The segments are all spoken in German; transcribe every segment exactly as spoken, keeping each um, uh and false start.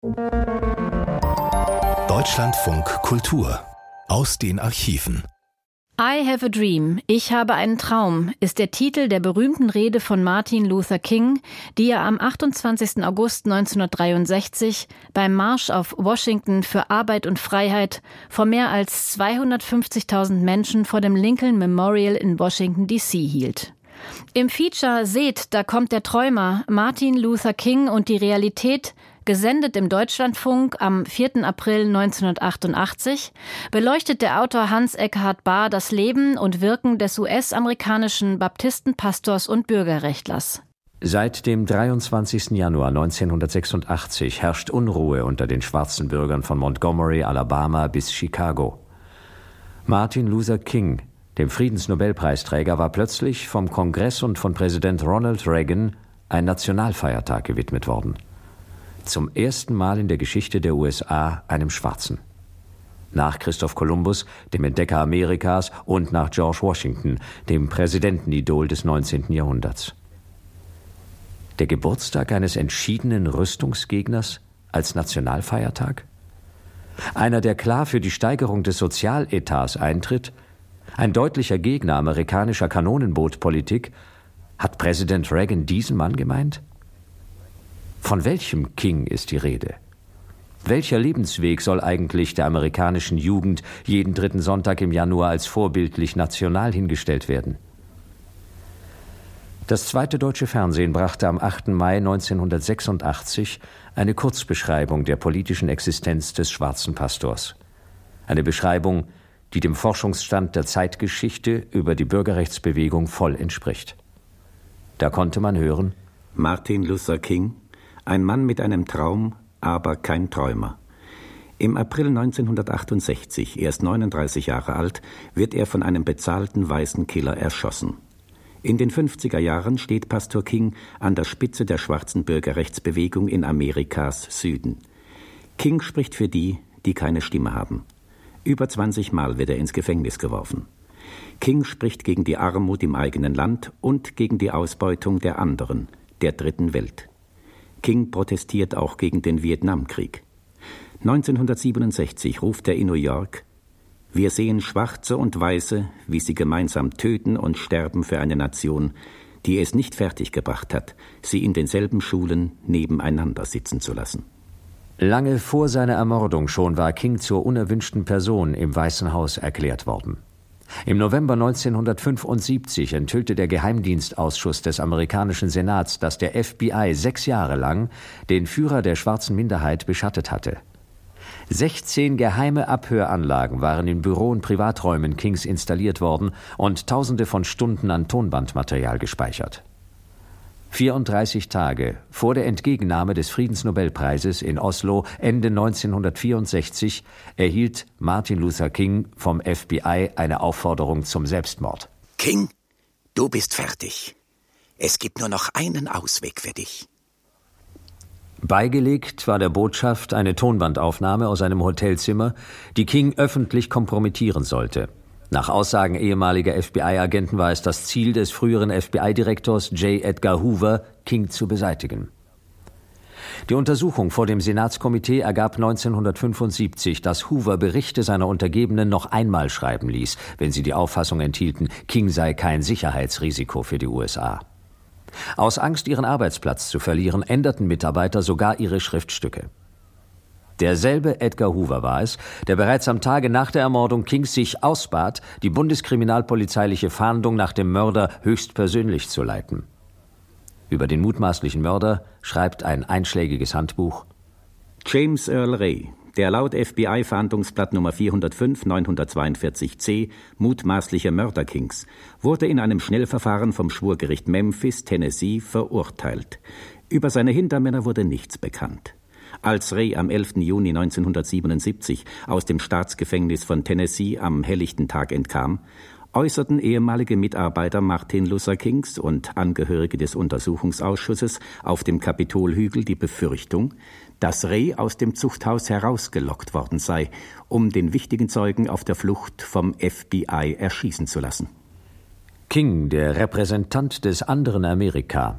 Deutschlandfunk Kultur aus den Archiven. I have a dream, ich habe einen Traum, ist der Titel der berühmten Rede von Martin Luther King, die er am achtundzwanzigsten August neunzehnhundertdreiundsechzig beim Marsch auf Washington für Arbeit und Freiheit vor mehr als zweihundertfünfzigtausend Menschen vor dem Lincoln Memorial in Washington D C hielt. Im Feature Seht, da kommt der Träumer, Martin Luther King und die Realität, gesendet im Deutschlandfunk am vierten April neunzehnhundertachtundachtzig, beleuchtet der Autor Hans-Ekkehard Bahr das Leben und Wirken des U S-amerikanischen Baptistenpastors und Bürgerrechtlers. Seit dem dreiundzwanzigsten Januar neunzehnhundertsechsundachtzig herrscht Unruhe unter den schwarzen Bürgern von Montgomery, Alabama bis Chicago. Martin Luther King, dem Friedensnobelpreisträger, war plötzlich vom Kongress und von Präsident Ronald Reagan ein Nationalfeiertag gewidmet worden. Zum ersten Mal in der Geschichte der U S A einem Schwarzen. Nach Christoph Kolumbus, dem Entdecker Amerikas, und nach George Washington, dem Präsidentenidol des neunzehnten Jahrhunderts. Der Geburtstag eines entschiedenen Rüstungsgegners als Nationalfeiertag? Einer, der klar für die Steigerung des Sozialetats eintritt? Ein deutlicher Gegner amerikanischer Kanonenbootpolitik? Hat Präsident Reagan diesen Mann gemeint? Von welchem King ist die Rede? Welcher Lebensweg soll eigentlich der amerikanischen Jugend jeden dritten Sonntag im Januar als vorbildlich national hingestellt werden? Das zweite deutsche Fernsehen brachte am achten Mai neunzehnhundertsechsundachtzig eine Kurzbeschreibung der politischen Existenz des schwarzen Pastors. Eine Beschreibung, die dem Forschungsstand der Zeitgeschichte über die Bürgerrechtsbewegung voll entspricht. Da konnte man hören: Martin Luther King, ein Mann mit einem Traum, aber kein Träumer. Im April neunzehnhundertachtundsechzig, erst neununddreißig Jahre alt, wird er von einem bezahlten weißen Killer erschossen. In den fünfziger Jahren steht Pastor King an der Spitze der schwarzen Bürgerrechtsbewegung in Amerikas Süden. King spricht für die, die keine Stimme haben. Über zwanzig Mal wird er ins Gefängnis geworfen. King spricht gegen die Armut im eigenen Land und gegen die Ausbeutung der anderen, der dritten Welt. King protestiert auch gegen den Vietnamkrieg. neunzehnhundertsiebenundsechzig ruft er in New York: Wir sehen Schwarze und Weiße, wie sie gemeinsam töten und sterben für eine Nation, die es nicht fertiggebracht hat, sie in denselben Schulen nebeneinander sitzen zu lassen. Lange vor seiner Ermordung schon war King zur unerwünschten Person im Weißen Haus erklärt worden. Im November neunzehnhundertfünfundsiebzig enthüllte der Geheimdienstausschuss des amerikanischen Senats, dass der F B I sechs Jahre lang den Führer der schwarzen Minderheit beschattet hatte. sechzehn geheime Abhöranlagen waren in Büro- und Privaträumen Kings installiert worden und Tausende von Stunden an Tonbandmaterial gespeichert. vierunddreißig Tage vor der Entgegennahme des Friedensnobelpreises in Oslo Ende neunzehnhundertvierundsechzig erhielt Martin Luther King vom F B I eine Aufforderung zum Selbstmord. King, du bist fertig. Es gibt nur noch einen Ausweg für dich. Beigelegt war der Botschaft eine Tonbandaufnahme aus einem Hotelzimmer, die King öffentlich kompromittieren sollte. Nach Aussagen ehemaliger F B I-Agenten war es das Ziel des früheren F B I-Direktors J. Edgar Hoover, King zu beseitigen. Die Untersuchung vor dem Senatskomitee ergab neunzehnhundertfünfundsiebzig, dass Hoover Berichte seiner Untergebenen noch einmal schreiben ließ, wenn sie die Auffassung enthielten, King sei kein Sicherheitsrisiko für die U S A. Aus Angst, ihren Arbeitsplatz zu verlieren, änderten Mitarbeiter sogar ihre Schriftstücke. Derselbe Edgar Hoover war es, der bereits am Tage nach der Ermordung Kings sich ausbat, die bundeskriminalpolizeiliche Fahndung nach dem Mörder höchstpersönlich zu leiten. Über den mutmaßlichen Mörder schreibt ein einschlägiges Handbuch: James Earl Ray, der laut F B I-Fahndungsblatt Nummer vierhundertfünf neunhundertzweiundvierzig c mutmaßliche Mörder Kings, wurde in einem Schnellverfahren vom Schwurgericht Memphis, Tennessee, verurteilt. Über seine Hintermänner wurde nichts bekannt. Als Ray am elften Juni neunzehnhundertsiebenundsiebzig aus dem Staatsgefängnis von Tennessee am helllichten Tag entkam, äußerten ehemalige Mitarbeiter Martin Luther Kings und Angehörige des Untersuchungsausschusses auf dem Kapitolhügel die Befürchtung, dass Ray aus dem Zuchthaus herausgelockt worden sei, um den wichtigen Zeugen auf der Flucht vom F B I erschießen zu lassen. King, der Repräsentant des anderen Amerika,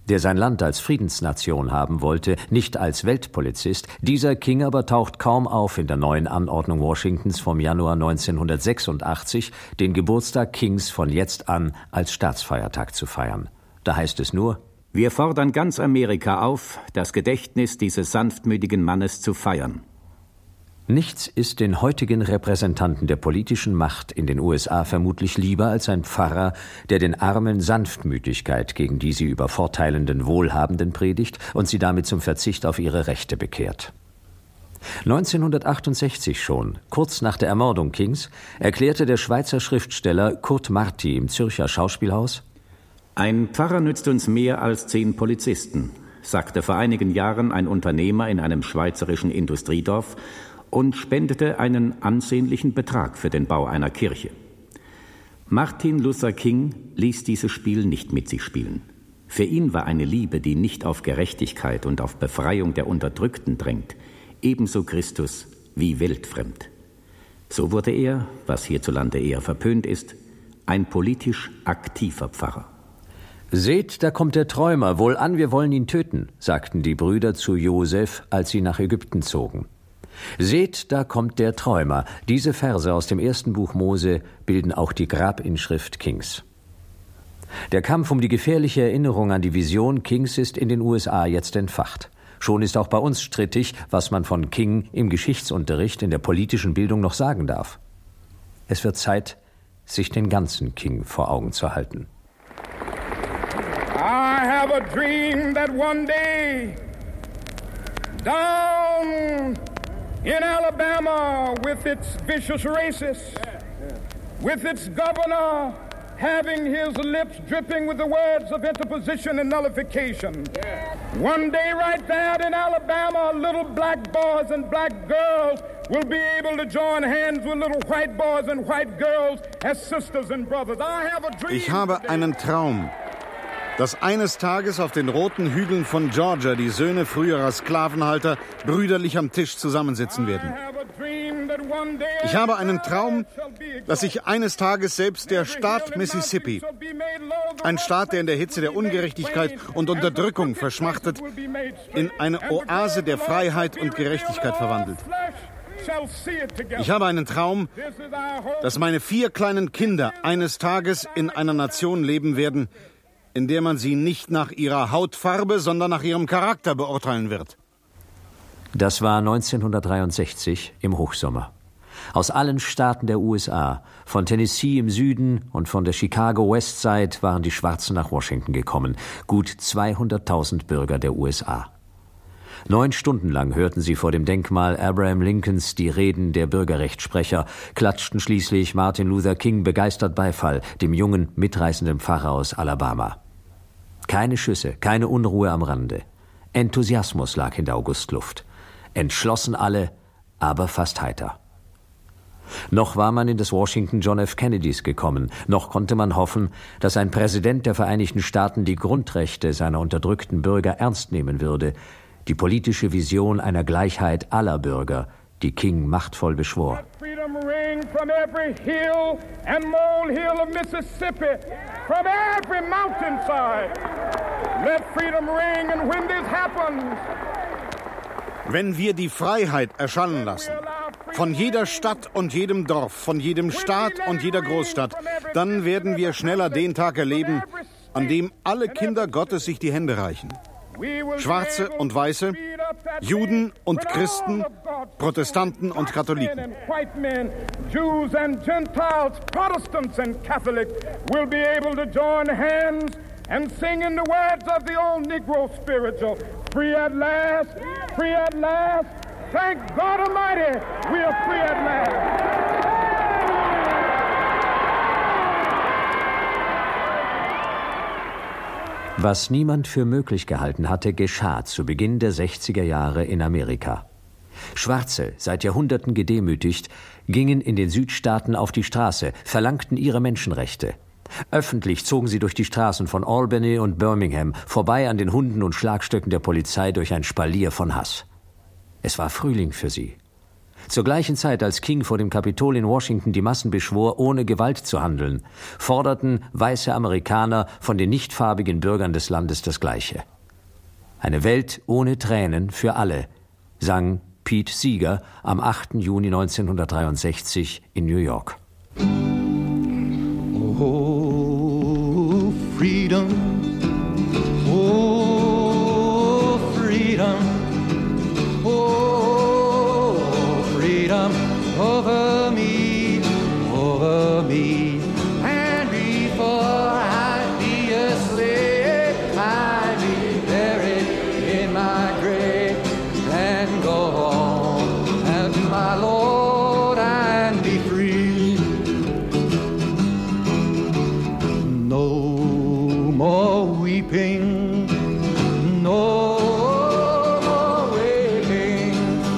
der sein Land als Friedensnation haben wollte, nicht als Weltpolizist. Dieser King aber taucht kaum auf in der neuen Anordnung Washingtons vom Januar neunzehnhundertsechsundachtzig, den Geburtstag Kings von jetzt an als Staatsfeiertag zu feiern. Da heißt es nur: Wir fordern ganz Amerika auf, das Gedächtnis dieses sanftmütigen Mannes zu feiern. Nichts ist den heutigen Repräsentanten der politischen Macht in den U S A vermutlich lieber als ein Pfarrer, der den Armen Sanftmütigkeit gegen die sie übervorteilenden Wohlhabenden predigt und sie damit zum Verzicht auf ihre Rechte bekehrt. neunzehnhundertachtundsechzig schon, kurz nach der Ermordung Kings, erklärte der Schweizer Schriftsteller Kurt Marti im Zürcher Schauspielhaus: Ein Pfarrer nützt uns mehr als zehn Polizisten, sagte vor einigen Jahren ein Unternehmer in einem schweizerischen Industriedorf und spendete einen ansehnlichen Betrag für den Bau einer Kirche. Martin Luther King ließ dieses Spiel nicht mit sich spielen. Für ihn war eine Liebe, die nicht auf Gerechtigkeit und auf Befreiung der Unterdrückten drängt, ebenso Christus wie weltfremd. So wurde er, was hierzulande eher verpönt ist, ein politisch aktiver Pfarrer. »Seht, da kommt der Träumer, wohlan, wir wollen ihn töten«, sagten die Brüder zu Josef, als sie nach Ägypten zogen. »Seht, da kommt der Träumer«, diese Verse aus dem ersten Buch Mose bilden auch die Grabinschrift Kings. Der Kampf um die gefährliche Erinnerung an die Vision Kings ist in den U S A jetzt entfacht. Schon ist auch bei uns strittig, was man von King im Geschichtsunterricht in der politischen Bildung noch sagen darf. Es wird Zeit, sich den ganzen King vor Augen zu halten. I have a dream that one day down in Alabama, with its vicious racists, with its governor having his lips dripping with the words of interposition and nullification. One day right there in Alabama, little black boys and black girls will be able to join hands with little white boys and white girls as sisters and brothers. I have a dream. Ich habe einen Traum, dass eines Tages auf den roten Hügeln von Georgia die Söhne früherer Sklavenhalter brüderlich am Tisch zusammensitzen werden. Ich habe einen Traum, dass sich eines Tages selbst der Staat Mississippi, ein Staat, der in der Hitze der Ungerechtigkeit und Unterdrückung verschmachtet, in eine Oase der Freiheit und Gerechtigkeit verwandelt. Ich habe einen Traum, dass meine vier kleinen Kinder eines Tages in einer Nation leben werden, in der man sie nicht nach ihrer Hautfarbe, sondern nach ihrem Charakter beurteilen wird. Das war neunzehnhundertdreiundsechzig im Hochsommer. Aus allen Staaten der U S A, von Tennessee im Süden und von der Chicago West Side waren die Schwarzen nach Washington gekommen, gut zweihunderttausend Bürger der U S A. Neun Stunden lang hörten sie vor dem Denkmal Abraham Lincolns die Reden der Bürgerrechtssprecher, klatschten schließlich Martin Luther King begeistert Beifall, dem jungen, mitreißenden Pfarrer aus Alabama. Keine Schüsse, keine Unruhe am Rande. Enthusiasmus lag in der Augustluft. Entschlossen alle, aber fast heiter. Noch war man in das Washington John F. Kennedys gekommen. Noch konnte man hoffen, dass ein Präsident der Vereinigten Staaten die Grundrechte seiner unterdrückten Bürger ernst nehmen würde. Die politische Vision einer Gleichheit aller Bürger, die King machtvoll beschwor. Freedom ring from every hill and molehill of Mississippi, from every mountainside. Let freedom ring, and when this happens, wenn wir die Freiheit erschallen lassen, von jeder Stadt und jedem Dorf, von jedem Staat und jeder Großstadt, dann werden wir schneller den Tag erleben, an dem alle Kinder Gottes sich die Hände reichen. Schwarze und Weiße, Juden und Christen, Protestanten und Katholiken. Jews and Gentiles, Protestants and Catholics will be able to join hands and sing in the words of the old Negro spiritual. Free at last, free at last. Thank God Almighty, we are free at last. Was niemand für möglich gehalten hatte, geschah zu Beginn der sechziger Jahre in Amerika. Schwarze, seit Jahrhunderten gedemütigt, gingen in den Südstaaten auf die Straße, verlangten ihre Menschenrechte. Öffentlich zogen sie durch die Straßen von Albany und Birmingham, vorbei an den Hunden und Schlagstöcken der Polizei durch ein Spalier von Hass. Es war Frühling für sie. Zur gleichen Zeit, als King vor dem Kapitol in Washington die Massen beschwor, ohne Gewalt zu handeln, forderten weiße Amerikaner von den nichtfarbigen Bürgern des Landes das Gleiche. Eine Welt ohne Tränen für alle, sang Pete Seeger am achten Juni neunzehnhundertdreiundsechzig in New York. Oh, freedom, oh, freedom, oh, freedom over me, over me. And before I'd be a slave, I'd be buried in my grave and go home and to my Lord and be free. No more weeping, no more waiting,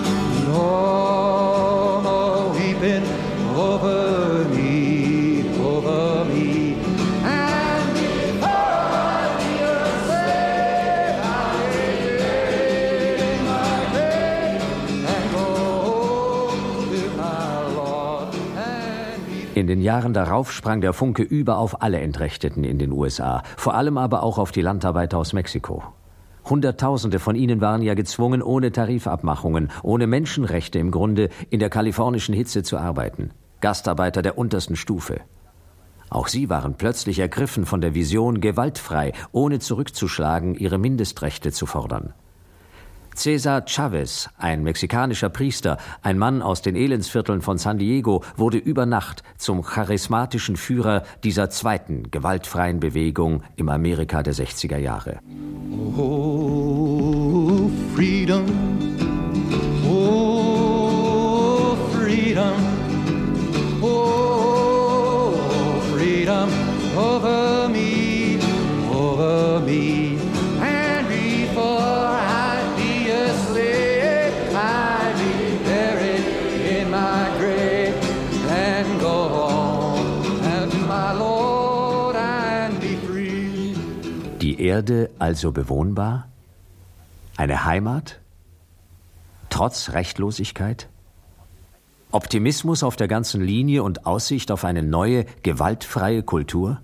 no more weeping over me, over me. And before I be a slave, I'll be in my grave and go home to my Lord and be. In den Jahren darauf sprang der Funke über auf alle Entrechteten in den U S A, vor allem aber auch auf die Landarbeiter aus Mexiko. Hunderttausende von ihnen waren ja gezwungen, ohne Tarifabmachungen, ohne Menschenrechte im Grunde, in der kalifornischen Hitze zu arbeiten. Gastarbeiter der untersten Stufe. Auch sie waren plötzlich ergriffen von der Vision, gewaltfrei, ohne zurückzuschlagen, ihre Mindestrechte zu fordern. Cesar Chavez, ein mexikanischer Priester, ein Mann aus den Elendsvierteln von San Diego, wurde über Nacht zum charismatischen Führer dieser zweiten gewaltfreien Bewegung im Amerika der sechziger Jahre. Oh, freedom, oh, freedom, oh, freedom over me, over me. And before I'd be a slave, I'd be buried in my grave and go home and to my Lord and be free. Die Erde also bewohnbar? Eine Heimat? Trotz Rechtlosigkeit? Optimismus auf der ganzen Linie und Aussicht auf eine neue, gewaltfreie Kultur?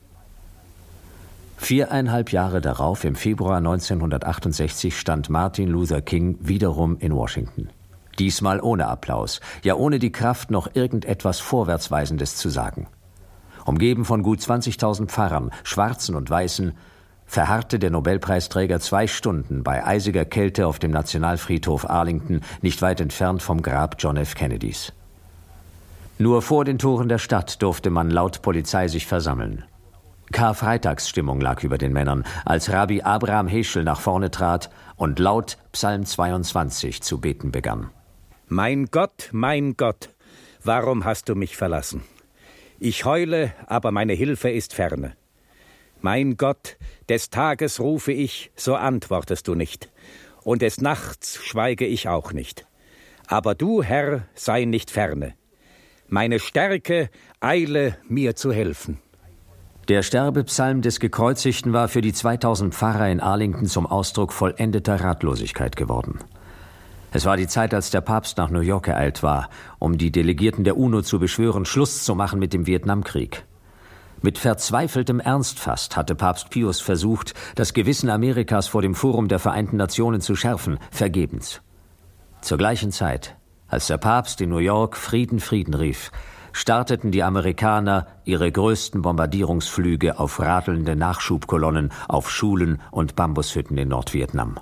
Viereinhalb Jahre darauf, im Februar neunzehnhundertachtundsechzig, stand Martin Luther King wiederum in Washington. Diesmal ohne Applaus, ja ohne die Kraft, noch irgendetwas Vorwärtsweisendes zu sagen. Umgeben von gut zwanzigtausend Pfarrern, Schwarzen und Weißen, verharrte der Nobelpreisträger zwei Stunden bei eisiger Kälte auf dem Nationalfriedhof Arlington, nicht weit entfernt vom Grab John F. Kennedys. Nur vor den Toren der Stadt durfte man laut Polizei sich versammeln. Karfreitagsstimmung lag über den Männern, als Rabbi Abraham Heschel nach vorne trat und laut Psalm zweiundzwanzig zu beten begann. Mein Gott, mein Gott, warum hast du mich verlassen? Ich heule, aber meine Hilfe ist ferne. Mein Gott, des Tages rufe ich, so antwortest du nicht, und des Nachts schweige ich auch nicht. Aber du, Herr, sei nicht ferne. Meine Stärke, eile, mir zu helfen. Der Sterbepsalm des Gekreuzigten war für die zweitausend Pfarrer in Arlington zum Ausdruck vollendeter Ratlosigkeit geworden. Es war die Zeit, als der Papst nach New York geeilt war, um die Delegierten der UNO zu beschwören, Schluss zu machen mit dem Vietnamkrieg. Mit verzweifeltem Ernst fast hatte Papst Pius versucht, das Gewissen Amerikas vor dem Forum der Vereinten Nationen zu schärfen, vergebens. Zur gleichen Zeit, als der Papst in New York Frieden, Frieden rief, starteten die Amerikaner ihre größten Bombardierungsflüge auf radelnde Nachschubkolonnen, auf Schulen und Bambushütten in Nordvietnam.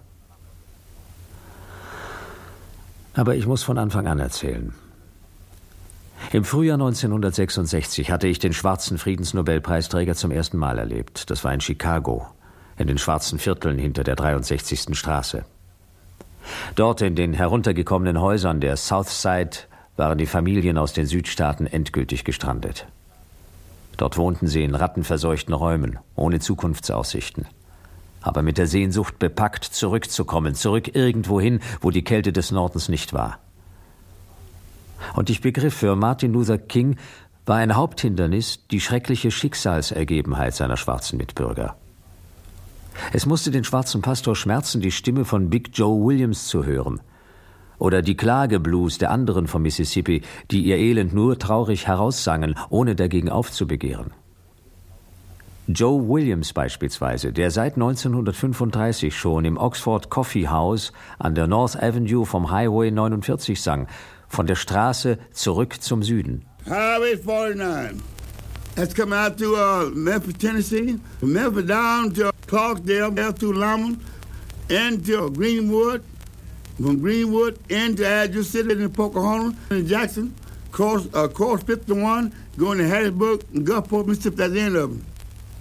Aber ich muss von Anfang an erzählen. Im Frühjahr neunzehnhundertsechsundsechzig hatte ich den schwarzen Friedensnobelpreisträger zum ersten Mal erlebt. Das war in Chicago, in den schwarzen Vierteln hinter der dreiundsechzigsten Straße. Dort in den heruntergekommenen Häusern der South Side waren die Familien aus den Südstaaten endgültig gestrandet. Dort wohnten sie in rattenverseuchten Räumen, ohne Zukunftsaussichten. Aber mit der Sehnsucht bepackt, zurückzukommen, zurück irgendwohin, wo die Kälte des Nordens nicht war. Und ich begriff, für Martin Luther King war ein Haupthindernis die schreckliche Schicksalsergebenheit seiner schwarzen Mitbürger. Es musste den schwarzen Pastor schmerzen, die Stimme von Big Joe Williams zu hören. Oder die Klageblues der anderen vom Mississippi, die ihr Elend nur traurig heraussangen, ohne dagegen aufzubegehren. Joe Williams beispielsweise, der seit neunzehnhundertfünfunddreißig schon im Oxford Coffee House an der North Avenue vom Highway neunundvierzig sang, von der Straße zurück zum Süden. Highway forty-nine. That's coming out to uh, Memphis, Tennessee, from Memphis down to Clarksdale, down to Lamont, into Greenwood, from Greenwood into Azure City in Pocahontas and Jackson, cross, uh, cross fifty-one, going to Hattiesburg and Gulfport, Mississippi. That's the end of them.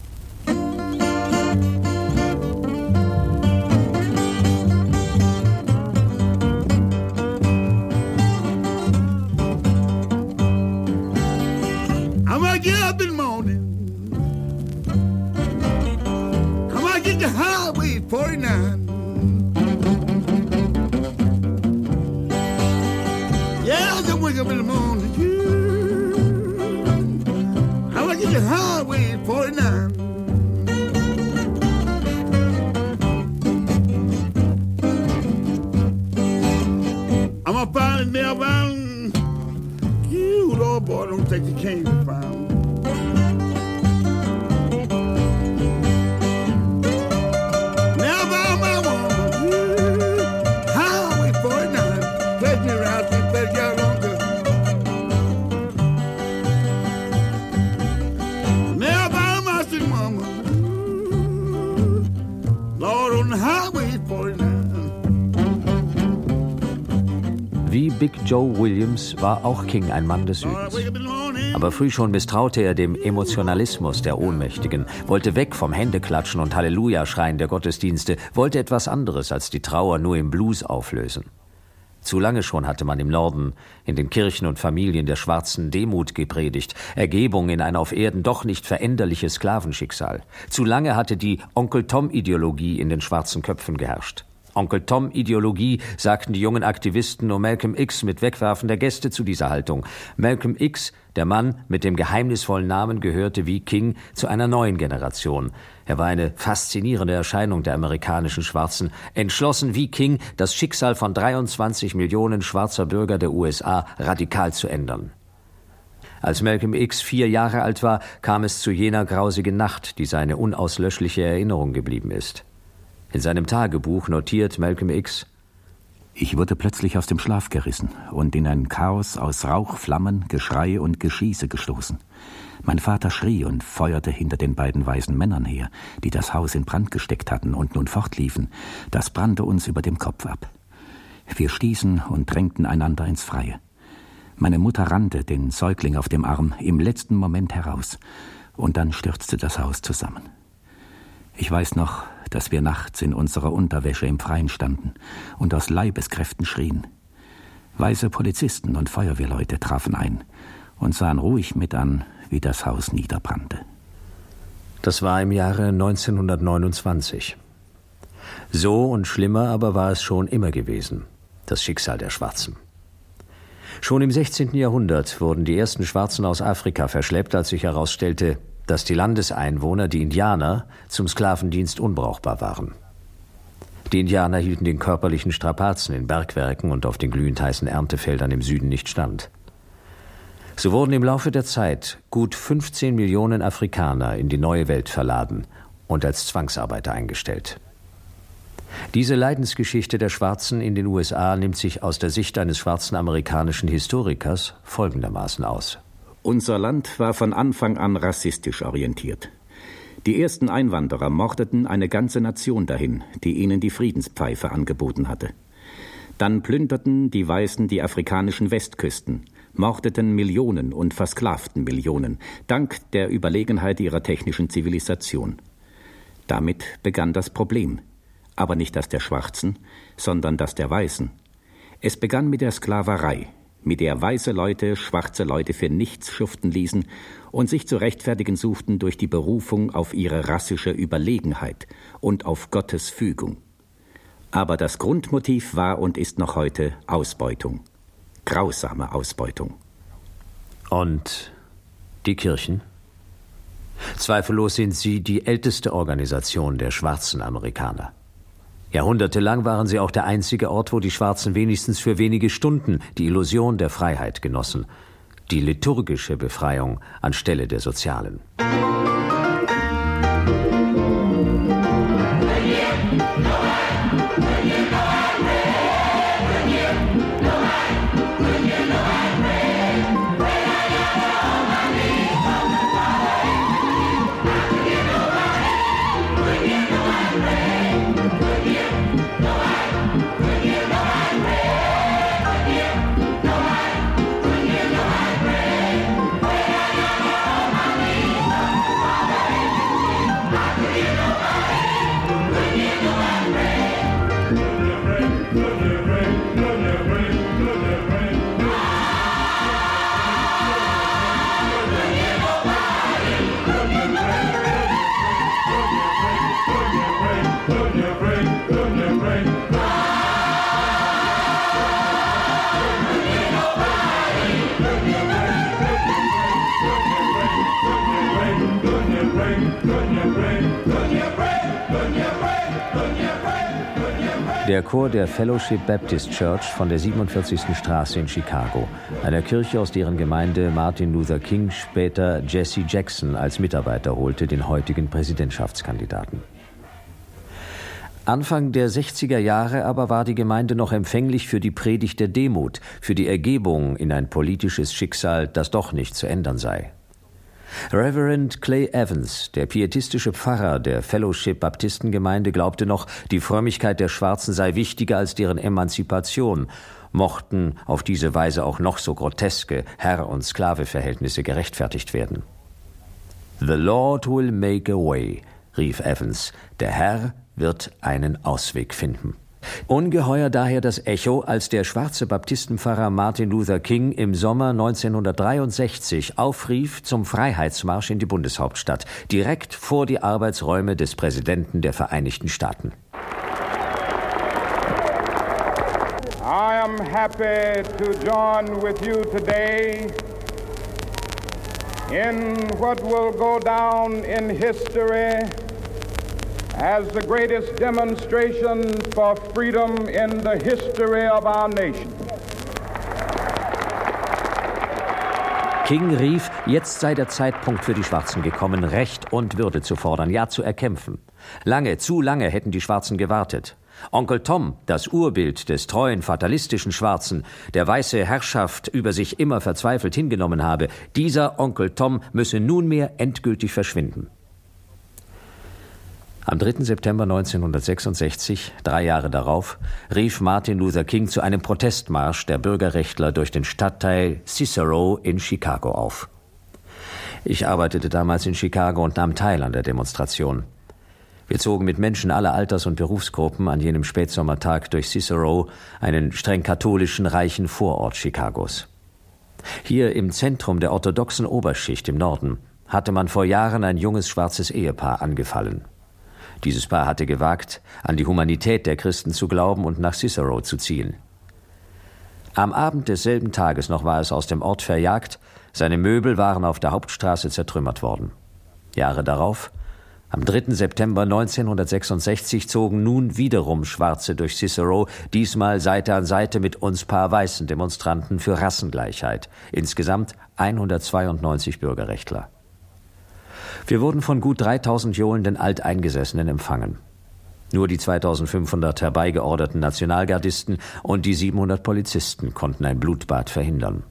I might get up in the morning. I might get the Highway forty-nine. Wake up in the morning, yeah. I like the Highway forty-nine. I'm up out in Melbourne. You, Lord, boy, don't take the cane to find. Melbourne, my woman, yeah. Highway forty-nine. Place me around, place y'all on. Wie Big Joe Williams war auch King ein Mann des Südens. Aber früh schon misstraute er dem Emotionalismus der Ohnmächtigen, wollte weg vom Händeklatschen und Halleluja-Schreien der Gottesdienste, wollte etwas anderes als die Trauer nur im Blues auflösen. Zu lange schon hatte man im Norden, in den Kirchen und Familien der Schwarzen Demut gepredigt, Ergebung in ein auf Erden doch nicht veränderliches Sklavenschicksal. Zu lange hatte die Onkel-Tom-Ideologie in den schwarzen Köpfen geherrscht. Onkel-Tom-Ideologie, sagten die jungen Aktivisten um Malcolm X mit Wegwerfen der Gäste zu dieser Haltung. Malcolm X, der Mann mit dem geheimnisvollen Namen, gehörte wie King zu einer neuen Generation. Er war eine faszinierende Erscheinung der amerikanischen Schwarzen, entschlossen wie King, das Schicksal von dreiundzwanzig Millionen schwarzer Bürger der U S A radikal zu ändern. Als Malcolm X vier Jahre alt war, kam es zu jener grausigen Nacht, die seine unauslöschliche Erinnerung geblieben ist. In seinem Tagebuch notiert Malcolm X: Ich wurde plötzlich aus dem Schlaf gerissen und in ein Chaos aus Rauch, Flammen, Geschrei und Geschieße gestoßen. Mein Vater schrie und feuerte hinter den beiden weißen Männern her, die das Haus in Brand gesteckt hatten und nun fortliefen. Das brannte uns über dem Kopf ab. Wir stießen und drängten einander ins Freie. Meine Mutter rannte, den Säugling auf dem Arm, im letzten Moment heraus. Und dann stürzte das Haus zusammen. Ich weiß noch, dass wir nachts in unserer Unterwäsche im Freien standen und aus Leibeskräften schrien. Weiße Polizisten und Feuerwehrleute trafen ein und sahen ruhig mit an, wie das Haus niederbrannte. Das war im Jahre neunzehnhundertneunundzwanzig. So und schlimmer aber war es schon immer gewesen, das Schicksal der Schwarzen. Schon im sechzehnten Jahrhundert wurden die ersten Schwarzen aus Afrika verschleppt, als sich herausstellte, dass die Landeseinwohner, die Indianer, zum Sklavendienst unbrauchbar waren. Die Indianer hielten den körperlichen Strapazen in Bergwerken und auf den glühend heißen Erntefeldern im Süden nicht stand. So wurden im Laufe der Zeit gut fünfzehn Millionen Afrikaner in die neue Welt verladen und als Zwangsarbeiter eingestellt. Diese Leidensgeschichte der Schwarzen in den U S A nimmt sich aus der Sicht eines schwarzen amerikanischen Historikers folgendermaßen aus. Unser Land war von Anfang an rassistisch orientiert. Die ersten Einwanderer mordeten eine ganze Nation dahin, die ihnen die Friedenspfeife angeboten hatte. Dann plünderten die Weißen die afrikanischen Westküsten, mordeten Millionen und versklavten Millionen, dank der Überlegenheit ihrer technischen Zivilisation. Damit begann das Problem, aber nicht das der Schwarzen, sondern das der Weißen. Es begann mit der Sklaverei, mit der weiße Leute schwarze Leute für nichts schuften ließen und sich zu rechtfertigen suchten durch die Berufung auf ihre rassische Überlegenheit und auf Gottes Fügung. Aber das Grundmotiv war und ist noch heute Ausbeutung. Grausame Ausbeutung. Und die Kirchen? Zweifellos sind sie die älteste Organisation der schwarzen Amerikaner. Jahrhundertelang waren sie auch der einzige Ort, wo die Schwarzen wenigstens für wenige Stunden die Illusion der Freiheit genossen. Die liturgische Befreiung anstelle der sozialen. Der Chor der Fellowship Baptist Church von der siebenundvierzigsten Straße in Chicago, einer Kirche, aus deren Gemeinde Martin Luther King später Jesse Jackson als Mitarbeiter holte, den heutigen Präsidentschaftskandidaten. Anfang der sechziger Jahre aber war die Gemeinde noch empfänglich für die Predigt der Demut, für die Ergebung in ein politisches Schicksal, das doch nicht zu ändern sei. Reverend Clay Evans, der pietistische Pfarrer der Fellowship Baptistengemeinde, glaubte noch, die Frömmigkeit der Schwarzen sei wichtiger als deren Emanzipation, mochten auf diese Weise auch noch so groteske Herr- und Sklave-Verhältnisse gerechtfertigt werden. "The Lord will make a way", rief Evans, der Herr wird einen Ausweg finden. Ungeheuer daher das Echo, als der schwarze Baptistenpfarrer Martin Luther King im Sommer neunzehnhundertdreiundsechzig aufrief zum Freiheitsmarsch in die Bundeshauptstadt, direkt vor die Arbeitsräume des Präsidenten der Vereinigten Staaten. I am happy to join with you today in what will go down in history as the greatest demonstration for freedom in the history of our nation. King rief, jetzt sei der Zeitpunkt für die Schwarzen gekommen, Recht und Würde zu fordern, ja zu erkämpfen. Lange, zu lange hätten die Schwarzen gewartet. Onkel Tom, das Urbild des treuen, fatalistischen Schwarzen, der weiße Herrschaft über sich immer verzweifelt hingenommen habe, dieser Onkel Tom müsse nunmehr endgültig verschwinden. Am dritten September neunzehnhundertsechsundsechzig, drei Jahre darauf, rief Martin Luther King zu einem Protestmarsch der Bürgerrechtler durch den Stadtteil Cicero in Chicago auf. Ich arbeitete damals in Chicago und nahm teil an der Demonstration. Wir zogen mit Menschen aller Alters- und Berufsgruppen an jenem Spätsommertag durch Cicero, einen streng katholischen, reichen Vorort Chicagos. Hier im Zentrum der orthodoxen Oberschicht im Norden hatte man vor Jahren ein junges schwarzes Ehepaar angefallen. Dieses Paar hatte gewagt, an die Humanität der Christen zu glauben und nach Cicero zu ziehen. Am Abend desselben Tages noch war es aus dem Ort verjagt, seine Möbel waren auf der Hauptstraße zertrümmert worden. Jahre darauf, am dritten September neunzehnhundertsechsundsechzig, zogen nun wiederum Schwarze durch Cicero, diesmal Seite an Seite mit uns paar weißen Demonstranten für Rassengleichheit, insgesamt hundertzweiundneunzig Bürgerrechtler. Wir wurden von gut dreitausend johlenden Alteingesessenen empfangen. Nur die zweitausendfünfhundert herbeigeorderten Nationalgardisten und die siebenhundert Polizisten konnten ein Blutbad verhindern.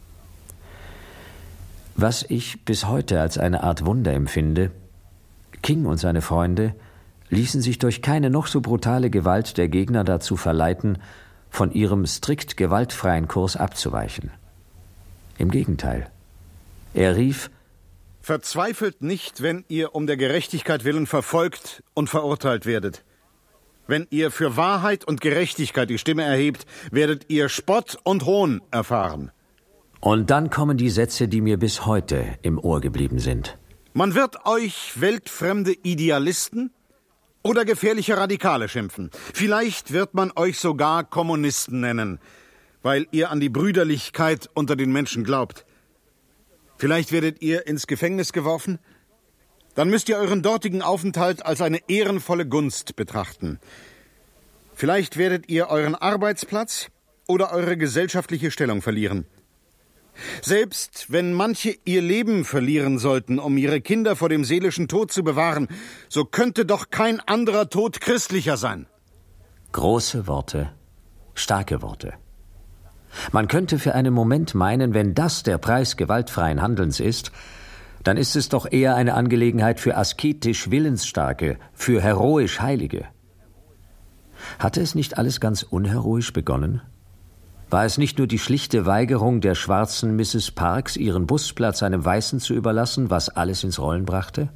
Was ich bis heute als eine Art Wunder empfinde: King und seine Freunde ließen sich durch keine noch so brutale Gewalt der Gegner dazu verleiten, von ihrem strikt gewaltfreien Kurs abzuweichen. Im Gegenteil. Er rief: Verzweifelt nicht, wenn ihr um der Gerechtigkeit willen verfolgt und verurteilt werdet. Wenn ihr für Wahrheit und Gerechtigkeit die Stimme erhebt, werdet ihr Spott und Hohn erfahren. Und dann kommen die Sätze, die mir bis heute im Ohr geblieben sind. Man wird euch weltfremde Idealisten oder gefährliche Radikale schimpfen. Vielleicht wird man euch sogar Kommunisten nennen, weil ihr an die Brüderlichkeit unter den Menschen glaubt. Vielleicht werdet ihr ins Gefängnis geworfen. Dann müsst ihr euren dortigen Aufenthalt als eine ehrenvolle Gunst betrachten. Vielleicht werdet ihr euren Arbeitsplatz oder eure gesellschaftliche Stellung verlieren. Selbst wenn manche ihr Leben verlieren sollten, um ihre Kinder vor dem seelischen Tod zu bewahren, so könnte doch kein anderer Tod christlicher sein. Große Worte, starke Worte. Man könnte für einen Moment meinen, wenn das der Preis gewaltfreien Handelns ist, dann ist es doch eher eine Angelegenheit für asketisch Willensstarke, für heroisch Heilige. Hatte es nicht alles ganz unheroisch begonnen? War es nicht nur die schlichte Weigerung der schwarzen Misses Parks, ihren Busplatz einem Weißen zu überlassen, was alles ins Rollen brachte?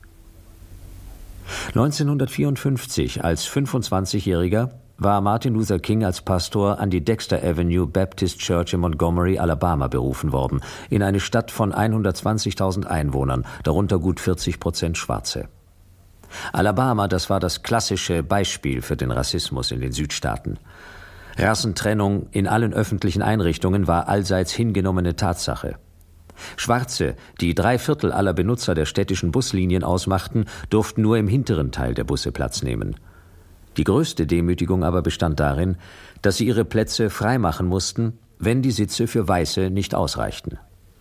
neunzehnhundertvierundfünfzig, als fünfundzwanzigjähriger, war Martin Luther King als Pastor an die Dexter Avenue Baptist Church in Montgomery, Alabama, berufen worden, in eine Stadt von hundertzwanzigtausend Einwohnern, darunter gut vierzig Prozent Schwarze. Alabama, das war das klassische Beispiel für den Rassismus in den Südstaaten. Rassentrennung in allen öffentlichen Einrichtungen war allseits hingenommene Tatsache. Schwarze, die drei Viertel aller Benutzer der städtischen Buslinien ausmachten, durften nur im hinteren Teil der Busse Platz nehmen. Die größte Demütigung aber bestand darin, dass sie ihre Plätze freimachen mussten, wenn die Sitze für Weiße nicht ausreichten.